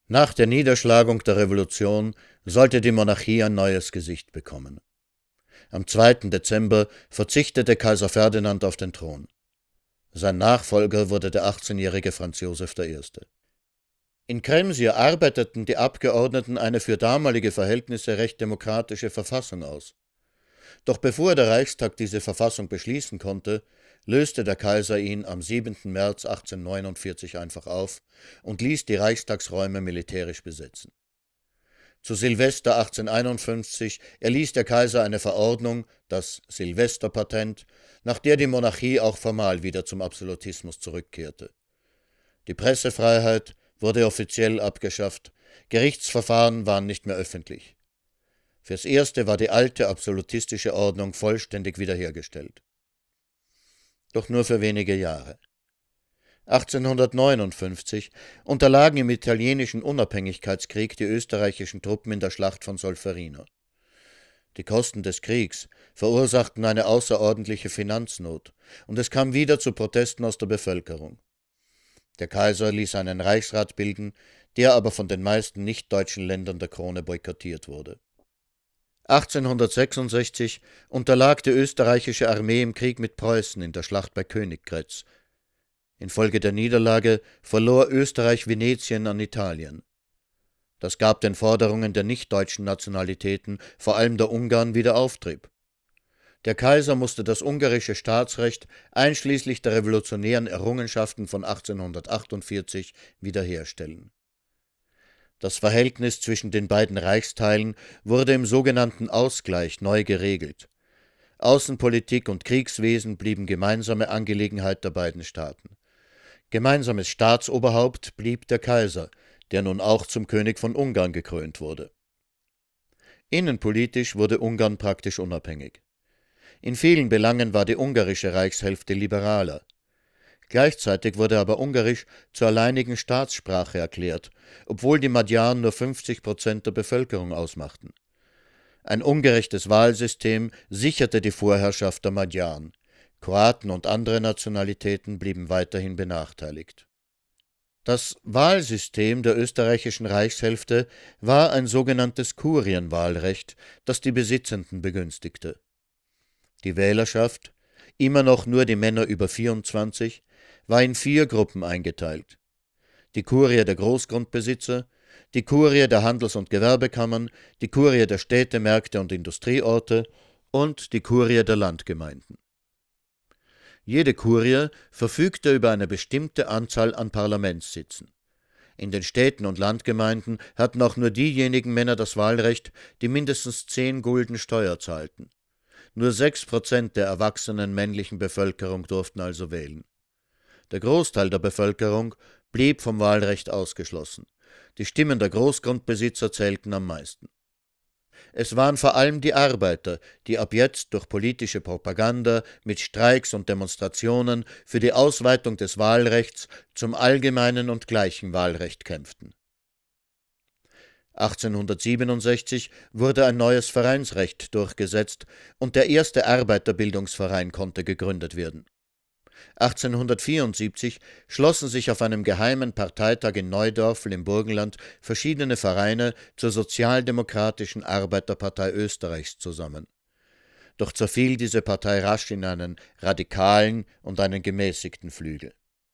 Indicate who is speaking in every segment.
Speaker 1: Nach der Niederschlagung der Revolution sollte die Monarchie ein neues Gesicht bekommen. Am 2. Dezember verzichtete Kaiser Ferdinand auf den Thron. Sein Nachfolger wurde der 18-jährige Franz Joseph I. In Krems arbeiteten die Abgeordneten eine für damalige Verhältnisse recht demokratische Verfassung aus. Doch bevor der Reichstag diese Verfassung beschließen konnte, löste der Kaiser ihn am 7. März 1849 einfach auf und ließ die Reichstagsräume militärisch besetzen. Zu Silvester 1851 erließ der Kaiser eine Verordnung, das Silvesterpatent, nach der die Monarchie auch formal wieder zum Absolutismus zurückkehrte. Die Pressefreiheit wurde offiziell abgeschafft, Gerichtsverfahren waren nicht mehr öffentlich. Fürs Erste war die alte absolutistische Ordnung vollständig wiederhergestellt. Doch nur für wenige Jahre. 1859 unterlagen im italienischen Unabhängigkeitskrieg die österreichischen Truppen in der Schlacht von Solferino. Die Kosten des Kriegs verursachten eine außerordentliche Finanznot, und es kam wieder zu Protesten aus der Bevölkerung. Der Kaiser ließ einen Reichsrat bilden, der aber von den meisten nicht-deutschen Ländern der Krone boykottiert wurde. 1866 unterlag die österreichische Armee im Krieg mit Preußen in der Schlacht bei Königgrätz. Infolge der Niederlage verlor Österreich Venetien an Italien. Das gab den Forderungen der nicht-deutschen Nationalitäten, vor allem der Ungarn, wieder Auftrieb. Der Kaiser musste das ungarische Staatsrecht einschließlich der revolutionären Errungenschaften von 1848 wiederherstellen. Das Verhältnis zwischen den beiden Reichsteilen wurde im sogenannten Ausgleich neu geregelt. Außenpolitik und Kriegswesen blieben gemeinsame Angelegenheit der beiden Staaten. Gemeinsames Staatsoberhaupt blieb der Kaiser, der nun auch zum König von Ungarn gekrönt wurde. Innenpolitisch wurde Ungarn praktisch unabhängig. In vielen Belangen war die ungarische Reichshälfte liberaler. Gleichzeitig wurde aber Ungarisch zur alleinigen Staatssprache erklärt, obwohl die Magyaren nur 50% der Bevölkerung ausmachten. Ein ungerechtes Wahlsystem sicherte die Vorherrschaft der Magyaren. Kroaten und andere Nationalitäten blieben weiterhin benachteiligt. Das Wahlsystem der österreichischen Reichshälfte war ein sogenanntes Kurienwahlrecht, das die Besitzenden begünstigte. Die Wählerschaft, immer noch nur die Männer über 24, war in 4 Gruppen eingeteilt: die Kurie der Großgrundbesitzer, die Kurie der Handels- und Gewerbekammern, die Kurie der Städte, Märkte und Industrieorte und die Kurie der Landgemeinden. Jede Kurie verfügte über eine bestimmte Anzahl an Parlamentssitzen. In den Städten und Landgemeinden hatten auch nur diejenigen Männer das Wahlrecht, die mindestens 10 Gulden Steuer zahlten. Nur 6% der erwachsenen männlichen Bevölkerung durften also wählen. Der Großteil der Bevölkerung blieb vom Wahlrecht ausgeschlossen. Die Stimmen der Großgrundbesitzer zählten am meisten. Es waren vor allem die Arbeiter, die ab jetzt durch politische Propaganda mit Streiks und Demonstrationen für die Ausweitung des Wahlrechts zum allgemeinen und gleichen Wahlrecht kämpften. 1867 wurde ein neues Vereinsrecht durchgesetzt und der erste Arbeiterbildungsverein konnte gegründet werden. 1874 schlossen sich auf einem geheimen Parteitag in Neudorfl im Burgenland verschiedene Vereine zur Sozialdemokratischen Arbeiterpartei Österreichs zusammen. Doch zerfiel diese Partei rasch in einen radikalen und einen gemäßigten Flügel.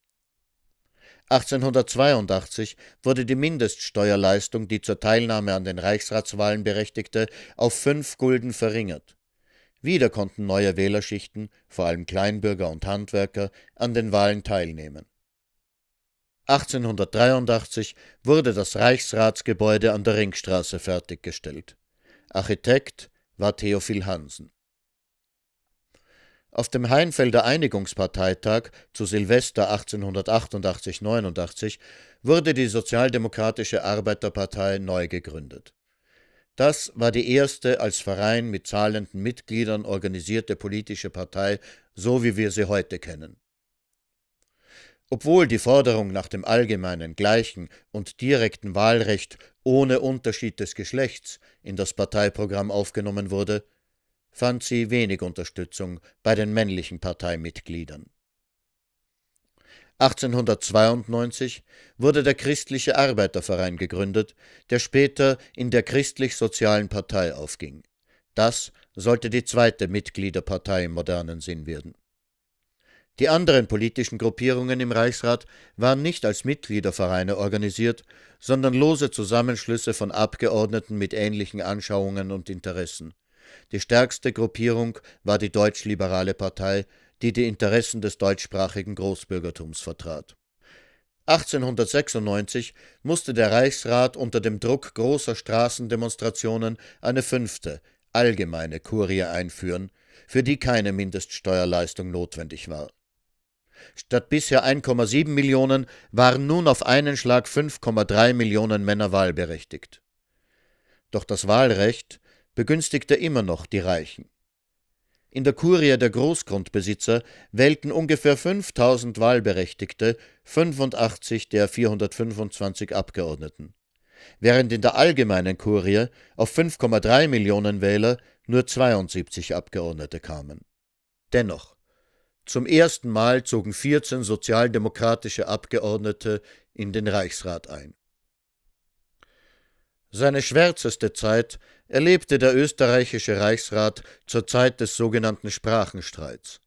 Speaker 1: 1882 wurde die Mindeststeuerleistung, die zur Teilnahme an den Reichsratswahlen berechtigte, auf 5 Gulden verringert. Wieder konnten neue Wählerschichten, vor allem Kleinbürger und Handwerker, an den Wahlen teilnehmen. 1883 wurde das Reichsratsgebäude an der Ringstraße fertiggestellt. Architekt war Theophil Hansen. Auf dem Heinfelder Einigungsparteitag zu Silvester 1888/89 wurde die Sozialdemokratische Arbeiterpartei neu gegründet. Das war die erste als Verein mit zahlenden Mitgliedern organisierte politische Partei, so wie wir sie heute kennen. Obwohl die Forderung nach dem allgemeinen, gleichen und direkten Wahlrecht ohne Unterschied des Geschlechts in das Parteiprogramm aufgenommen wurde, fand sie wenig Unterstützung bei den männlichen Parteimitgliedern. 1892 wurde der Christliche Arbeiterverein gegründet, der später in der Christlich-Sozialen Partei aufging. Das sollte die zweite Mitgliederpartei im modernen Sinn werden. Die anderen politischen Gruppierungen im Reichsrat waren nicht als Mitgliedervereine organisiert, sondern lose Zusammenschlüsse von Abgeordneten mit ähnlichen Anschauungen und Interessen. Die stärkste Gruppierung war die Deutschliberale Partei, die die Interessen des deutschsprachigen Großbürgertums vertrat. 1896 musste der Reichsrat unter dem Druck großer Straßendemonstrationen eine fünfte, allgemeine Kurie einführen, für die keine Mindeststeuerleistung notwendig war. Statt bisher 1,7 Millionen waren nun auf einen Schlag 5,3 Millionen Männer wahlberechtigt. Doch das Wahlrecht begünstigte immer noch die Reichen. In der Kurie der Großgrundbesitzer wählten ungefähr 5000 Wahlberechtigte 85 der 425 Abgeordneten, während in der allgemeinen Kurie auf 5,3 Millionen Wähler nur 72 Abgeordnete kamen. Dennoch, zum ersten Mal zogen 14 sozialdemokratische Abgeordnete in den Reichsrat ein. Seine schwärzeste Zeit erlebte der österreichische Reichsrat zur Zeit des sogenannten Sprachenstreits.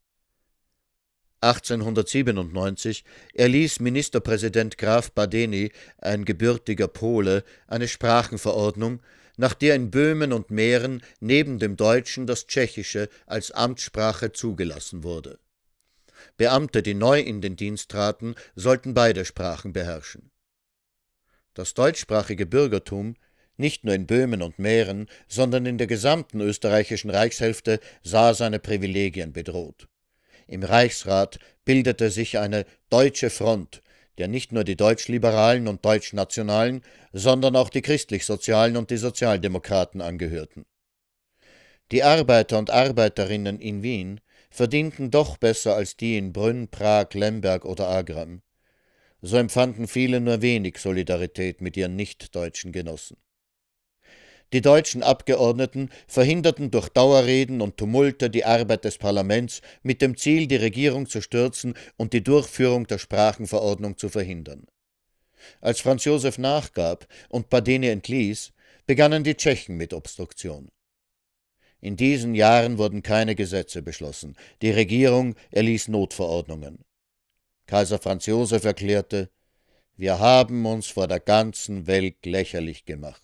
Speaker 1: 1897 erließ Ministerpräsident Graf Badeni, ein gebürtiger Pole, eine Sprachenverordnung, nach der in Böhmen und Mähren neben dem Deutschen das Tschechische als Amtssprache zugelassen wurde. Beamte, die neu in den Dienst traten, sollten beide Sprachen beherrschen. Das deutschsprachige Bürgertum, nicht nur in Böhmen und Mähren, sondern in der gesamten österreichischen Reichshälfte, sah seine Privilegien bedroht. Im Reichsrat bildete sich eine Deutsche Front, der nicht nur die Deutschliberalen und Deutschnationalen, sondern auch die Christlich-Sozialen und die Sozialdemokraten angehörten. Die Arbeiter und Arbeiterinnen in Wien verdienten doch besser als die in Brünn, Prag, Lemberg oder Agram. So empfanden viele nur wenig Solidarität mit ihren nicht-deutschen Genossen. Die deutschen Abgeordneten verhinderten durch Dauerreden und Tumulte die Arbeit des Parlaments mit dem Ziel, die Regierung zu stürzen und die Durchführung der Sprachenverordnung zu verhindern. Als Franz Josef nachgab und Badeni entließ, begannen die Tschechen mit Obstruktion. In diesen Jahren wurden keine Gesetze beschlossen, die Regierung erließ Notverordnungen. Kaiser Franz Josef erklärte: „Wir haben uns vor der ganzen Welt lächerlich gemacht."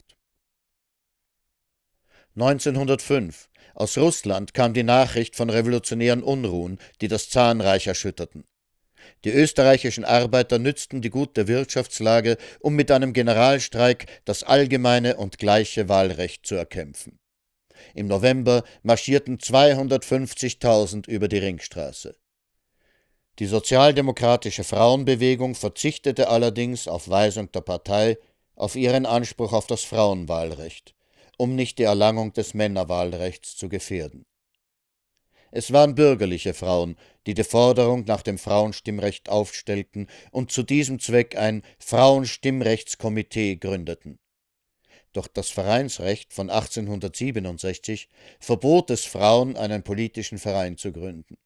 Speaker 1: 1905. Aus Russland kam die Nachricht von revolutionären Unruhen, die das Zarenreich erschütterten. Die österreichischen Arbeiter nützten die gute Wirtschaftslage, um mit einem Generalstreik das allgemeine und gleiche Wahlrecht zu erkämpfen. Im November marschierten 250.000 über die Ringstraße. Die sozialdemokratische Frauenbewegung verzichtete allerdings auf Weisung der Partei auf ihren Anspruch auf das Frauenwahlrecht, um nicht die Erlangung des Männerwahlrechts zu gefährden. Es waren bürgerliche Frauen, die die Forderung nach dem Frauenstimmrecht aufstellten und zu diesem Zweck ein Frauenstimmrechtskomitee gründeten. Doch das Vereinsrecht von 1867 verbot es Frauen, einen politischen Verein zu gründen.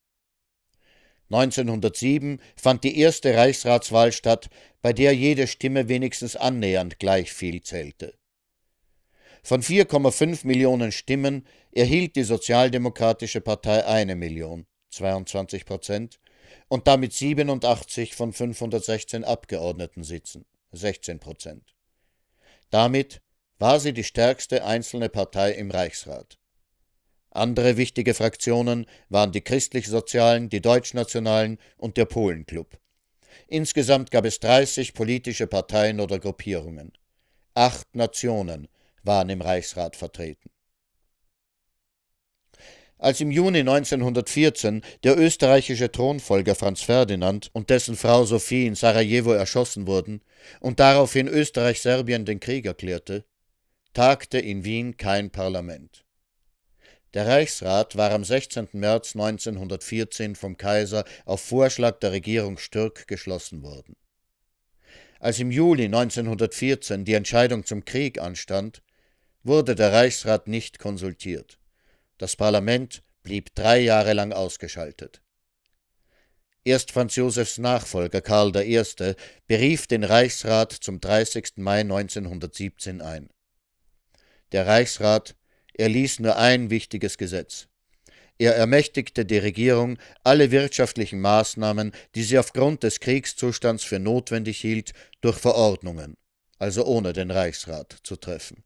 Speaker 1: 1907 fand die erste Reichsratswahl statt, bei der jede Stimme wenigstens annähernd gleich viel zählte. Von 4,5 Millionen Stimmen erhielt die Sozialdemokratische Partei 1 Million, 22%, und damit 87 von 516 Abgeordnetensitzen, 16%. Damit war sie die stärkste einzelne Partei im Reichsrat. Andere wichtige Fraktionen waren die Christlich-Sozialen, die Deutschnationalen und der Polenclub. Insgesamt gab es 30 politische Parteien oder Gruppierungen. 8 Nationen waren im Reichsrat vertreten. Als im Juni 1914 der österreichische Thronfolger Franz Ferdinand und dessen Frau Sophie in Sarajevo erschossen wurden und daraufhin Österreich-Serbien den Krieg erklärte, tagte in Wien kein Parlament. Der Reichsrat war am 16. März 1914 vom Kaiser auf Vorschlag der Regierung Stürk geschlossen worden. Als im Juli 1914 die Entscheidung zum Krieg anstand, wurde der Reichsrat nicht konsultiert. Das Parlament blieb 3 Jahre lang ausgeschaltet. Erst Franz Josefs Nachfolger Karl I. berief den Reichsrat zum 30. Mai 1917 ein. Der Reichsrat erließ nur ein wichtiges Gesetz. Er ermächtigte die Regierung, alle wirtschaftlichen Maßnahmen, die sie aufgrund des Kriegszustands für notwendig hielt, durch Verordnungen, also ohne den Reichsrat, zu treffen.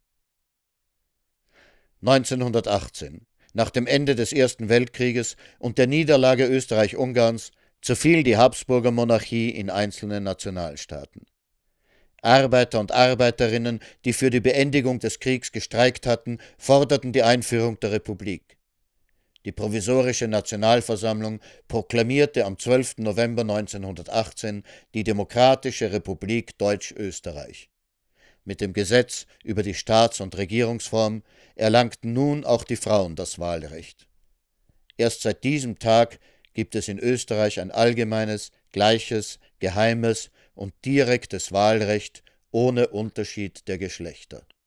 Speaker 1: 1918, nach dem Ende des Ersten Weltkrieges und der Niederlage Österreich-Ungarns, zerfiel die Habsburger Monarchie in einzelne Nationalstaaten. Arbeiter und Arbeiterinnen, die für die Beendigung des Kriegs gestreikt hatten, forderten die Einführung der Republik. Die Provisorische Nationalversammlung proklamierte am 12. November 1918 die Demokratische Republik Deutsch-Österreich. Mit dem Gesetz über die Staats- und Regierungsform erlangten nun auch die Frauen das Wahlrecht. Erst seit diesem Tag gibt es in Österreich ein allgemeines, gleiches, geheimes und direktes Wahlrecht ohne Unterschied der Geschlechter.